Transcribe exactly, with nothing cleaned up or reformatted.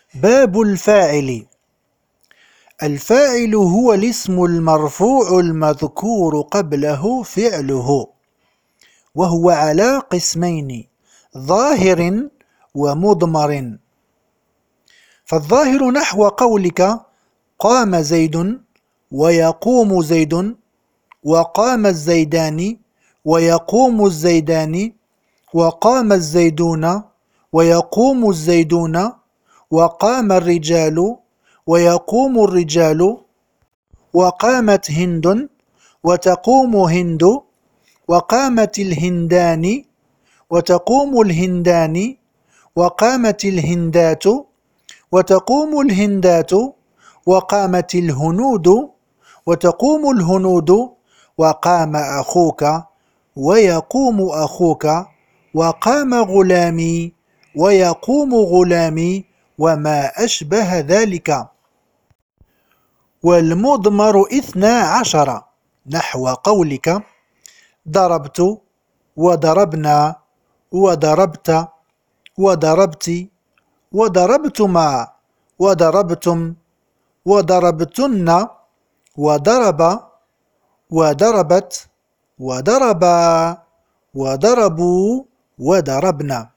باب الفاعل. الفاعل هو الاسم المرفوع المذكور قبله فعله، وهو على قسمين: ظاهر ومضمر. فالظاهر نحو قولك: قام زيد ويقوم زيد، وقام الزيدان ويقوم الزيدان، وقام الزيدون ويقوم الزيدون، وقام الرجال ويقوم الرجال، وقامت هند وتقوم هند، وقامت الهندان وتقوم الهندان، وقامت الهندات وتقوم الهندات، وقامت الهنود وتقوم الهنود، وقام أخوك ويقوم أخوك، وقام غلامي ويقوم غلامي، وما أشبه ذلك. والمضمر اثنا عشر نحو قولك: ضربت وضربنا وضربت وضربت وضربتما وضربتم وضربتن وضرب وضربت وضربا وضربوا وضربنا.